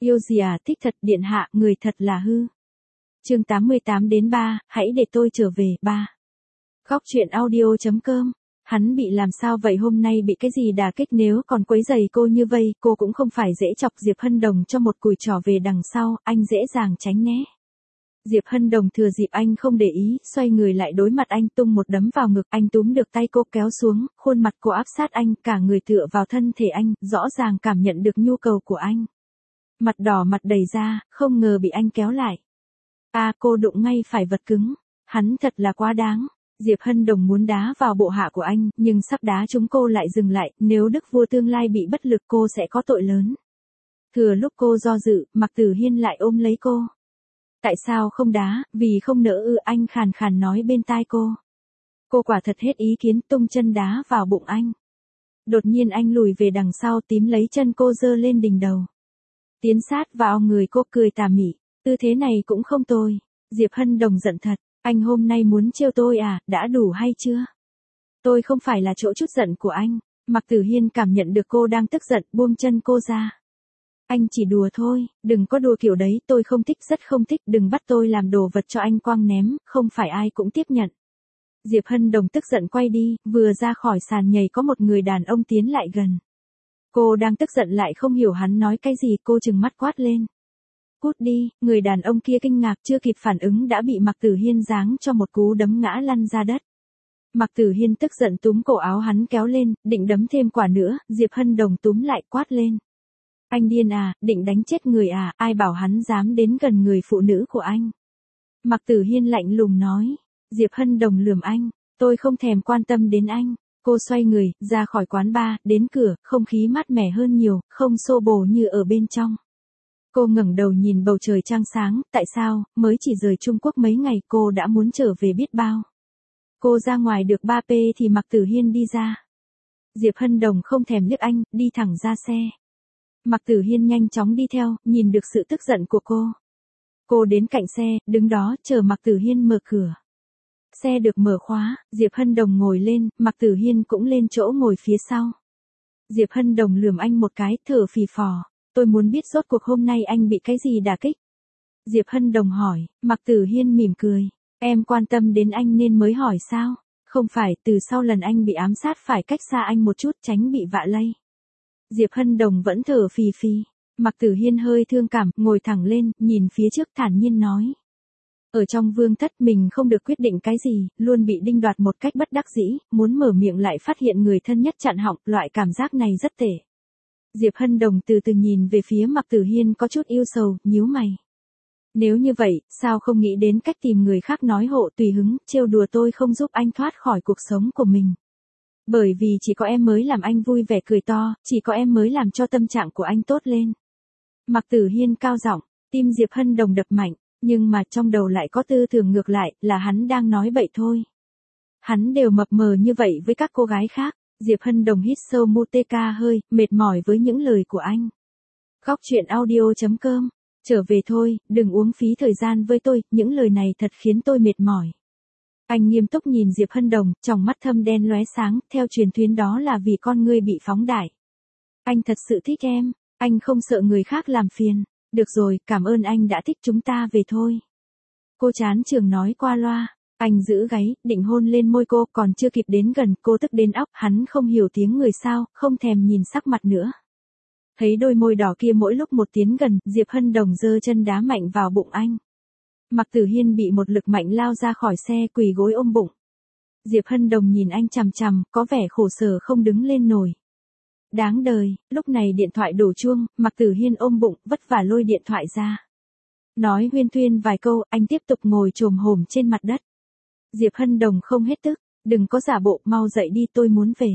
Yêu gì à, thích thật điện hạ, người thật là hư. Chương 88-3, hãy để tôi trở về, 3. Góc truyện audio.com. Hắn bị làm sao vậy, hôm nay bị cái gì đả kích, nếu còn quấy rầy cô như vây, cô cũng không phải dễ chọc. Diệp Hân Đồng cho một cùi trỏ về đằng sau, anh dễ dàng tránh né. Diệp Hân Đồng thừa dịp anh không để ý, xoay người lại đối mặt anh, tung một đấm vào ngực. Anh túm được tay cô kéo xuống, khuôn mặt cô áp sát anh, cả người tựa vào thân thể anh, rõ ràng cảm nhận được nhu cầu của anh. Mặt đỏ mặt đầy ra, không ngờ bị anh kéo lại. Cô đụng ngay phải vật cứng. Hắn thật là quá đáng. Diệp Hân Đồng muốn đá vào bộ hạ của anh, nhưng sắp đá chúng cô lại dừng lại, nếu Đức Vua tương lai bị bất lực cô sẽ có tội lớn. Thừa lúc cô do dự, Mạc Tử Hiên lại ôm lấy cô. Tại sao không đá, vì không nỡ ư, anh khàn khàn nói bên tai cô. Cô quả thật hết ý kiến, tung chân đá vào bụng anh. Đột nhiên anh lùi về đằng sau, tím lấy chân cô giơ lên đỉnh đầu. Tiến sát vào người cô, cười tà mị, tư thế này cũng không tồi. Diệp Hân Đồng giận thật, anh hôm nay muốn trêu tôi à, đã đủ hay chưa? Tôi không phải là chỗ chút giận của anh. Mạc Tử Hiên cảm nhận được cô đang tức giận, buông chân cô ra. Anh chỉ đùa thôi, đừng có đùa kiểu đấy, tôi không thích, rất không thích, đừng bắt tôi làm đồ vật cho anh quăng ném, không phải ai cũng tiếp nhận. Diệp Hân Đồng tức giận quay đi, vừa ra khỏi sàn nhảy có một người đàn ông tiến lại gần. Cô đang tức giận lại không hiểu hắn nói cái gì, cô trừng mắt quát lên. Cút đi, người đàn ông kia kinh ngạc chưa kịp phản ứng đã bị Mạc Tử Hiên giáng cho một cú đấm ngã lăn ra đất. Mạc Tử Hiên tức giận túm cổ áo hắn kéo lên, định đấm thêm quả nữa, Diệp Hân Đồng túm lại quát lên. Anh điên à, định đánh chết người à, ai bảo hắn dám đến gần người phụ nữ của anh. Mạc Tử Hiên lạnh lùng nói. Diệp Hân Đồng lườm anh, tôi không thèm quan tâm đến anh. Cô xoay người, ra khỏi quán bar, đến cửa, không khí mát mẻ hơn nhiều, không xô bồ như ở bên trong. Cô ngẩng đầu nhìn bầu trời trăng sáng, tại sao, mới chỉ rời Trung Quốc mấy ngày cô đã muốn trở về biết bao. Cô ra ngoài được 3p thì Mạc Tử Hiên đi ra. Diệp Hân Đồng không thèm liếc anh, đi thẳng ra xe. Mạc Tử Hiên nhanh chóng đi theo, nhìn được sự tức giận của cô. Cô đến cạnh xe, đứng đó, chờ Mạc Tử Hiên mở cửa. Xe được mở khóa, Diệp Hân Đồng ngồi lên, Mạc Tử Hiên cũng lên chỗ ngồi phía sau. Diệp Hân Đồng lườm anh một cái, thở phì phò. Tôi muốn biết rốt cuộc hôm nay anh bị cái gì đả kích. Diệp Hân Đồng hỏi, Mạc Tử Hiên mỉm cười. Em quan tâm đến anh nên mới hỏi sao? Không phải, từ sau lần anh bị ám sát phải cách xa anh một chút tránh bị vạ lây. Diệp Hân Đồng vẫn thở phì phì. Mạc Tử Hiên hơi thương cảm, ngồi thẳng lên, nhìn phía trước thản nhiên nói. Ở trong vương thất mình không được quyết định cái gì, luôn bị đinh đoạt một cách bất đắc dĩ, muốn mở miệng lại phát hiện người thân nhất chặn họng, loại cảm giác này rất tệ. Diệp Hân Đồng từ từ nhìn về phía Mạc Tử Hiên có chút yêu sầu, nhíu mày. Nếu như vậy, sao không nghĩ đến cách tìm người khác nói hộ tùy hứng, trêu đùa tôi không giúp anh thoát khỏi cuộc sống của mình. Bởi vì chỉ có em mới làm anh vui vẻ cười to, chỉ có em mới làm cho tâm trạng của anh tốt lên. Mạc Tử Hiên cao giọng, tim Diệp Hân Đồng đập mạnh, nhưng mà trong đầu lại có tư tưởng ngược lại, là hắn đang nói bậy thôi. Hắn đều mập mờ như vậy với các cô gái khác. Diệp Hân Đồng hít sâu một ca hơi, mệt mỏi với những lời của anh. Góc truyện audio.com. Trở về thôi, đừng uống phí thời gian với tôi, những lời này thật khiến tôi mệt mỏi. Anh nghiêm túc nhìn Diệp Hân Đồng, tròng mắt thâm đen lóe sáng, theo truyền thuyết đó là vì con ngươi bị phóng đại. Anh thật sự thích em, anh không sợ người khác làm phiền. Được rồi, cảm ơn anh đã thích, chúng ta về thôi. Cô chán trường nói qua loa. Anh giữ gáy, định hôn lên môi cô, còn chưa kịp đến gần, cô tức đến óc, hắn không hiểu tiếng người sao, không thèm nhìn sắc mặt nữa. Thấy đôi môi đỏ kia mỗi lúc một tiến gần, Diệp Hân Đồng giơ chân đá mạnh vào bụng anh. Mạc Tử Hiên bị một lực mạnh lao ra khỏi xe, quỳ gối ôm bụng. Diệp Hân Đồng nhìn anh chằm chằm, có vẻ khổ sở không đứng lên nổi. Đáng đời, lúc này điện thoại đổ chuông, Mạc Tử Hiên ôm bụng, vất vả lôi điện thoại ra. Nói huyên thuyên vài câu, anh tiếp tục ngồi chồm hổm trên mặt đất. Diệp Hân Đồng không hết tức, đừng có giả bộ, mau dậy đi, tôi muốn về.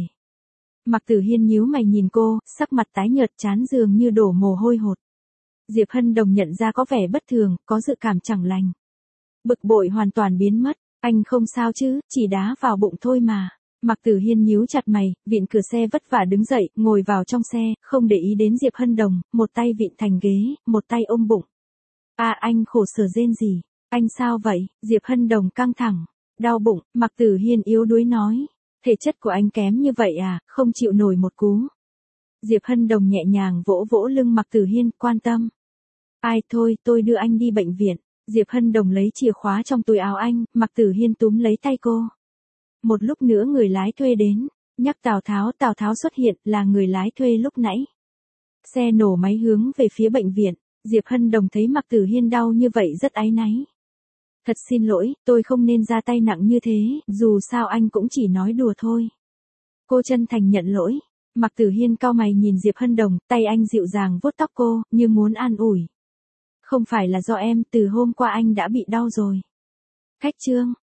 Mạc Tử Hiên nhíu mày nhìn cô, sắc mặt tái nhợt, trán dường như đổ mồ hôi hột. Diệp Hân Đồng nhận ra có vẻ bất thường, có dự cảm chẳng lành. Bực bội hoàn toàn biến mất, anh không sao chứ, chỉ đá vào bụng thôi mà. Mạc Tử Hiên nhíu chặt mày, vịn cửa xe vất vả đứng dậy, ngồi vào trong xe, không để ý đến Diệp Hân Đồng, một tay vịn thành ghế, một tay ôm bụng. Anh khổ sở rên rỉ, anh sao vậy? Diệp Hân Đồng căng thẳng. Đau bụng, Mạc Tử Hiên yếu đuối nói. Thể chất của anh kém như vậy à, không chịu nổi một cú. Diệp Hân Đồng nhẹ nhàng vỗ vỗ lưng Mạc Tử Hiên, quan tâm. Ai thôi, tôi đưa anh đi bệnh viện. Diệp Hân Đồng lấy chìa khóa trong túi áo anh, Mạc Tử Hiên túm lấy tay cô. Một lúc nữa người lái thuê đến, nhắc Tào Tháo xuất hiện là người lái thuê lúc nãy. Xe nổ máy hướng về phía bệnh viện, Diệp Hân Đồng thấy Mạc Tử Hiên đau như vậy rất áy náy. Thật xin lỗi, tôi không nên ra tay nặng như thế, dù sao anh cũng chỉ nói đùa thôi. Cô chân thành nhận lỗi. Mạc Tử Hiên cau mày nhìn Diệp Hân Đồng, tay anh dịu dàng vuốt tóc cô, như muốn an ủi. Không phải là do em, từ hôm qua anh đã bị đau rồi. Khách trương,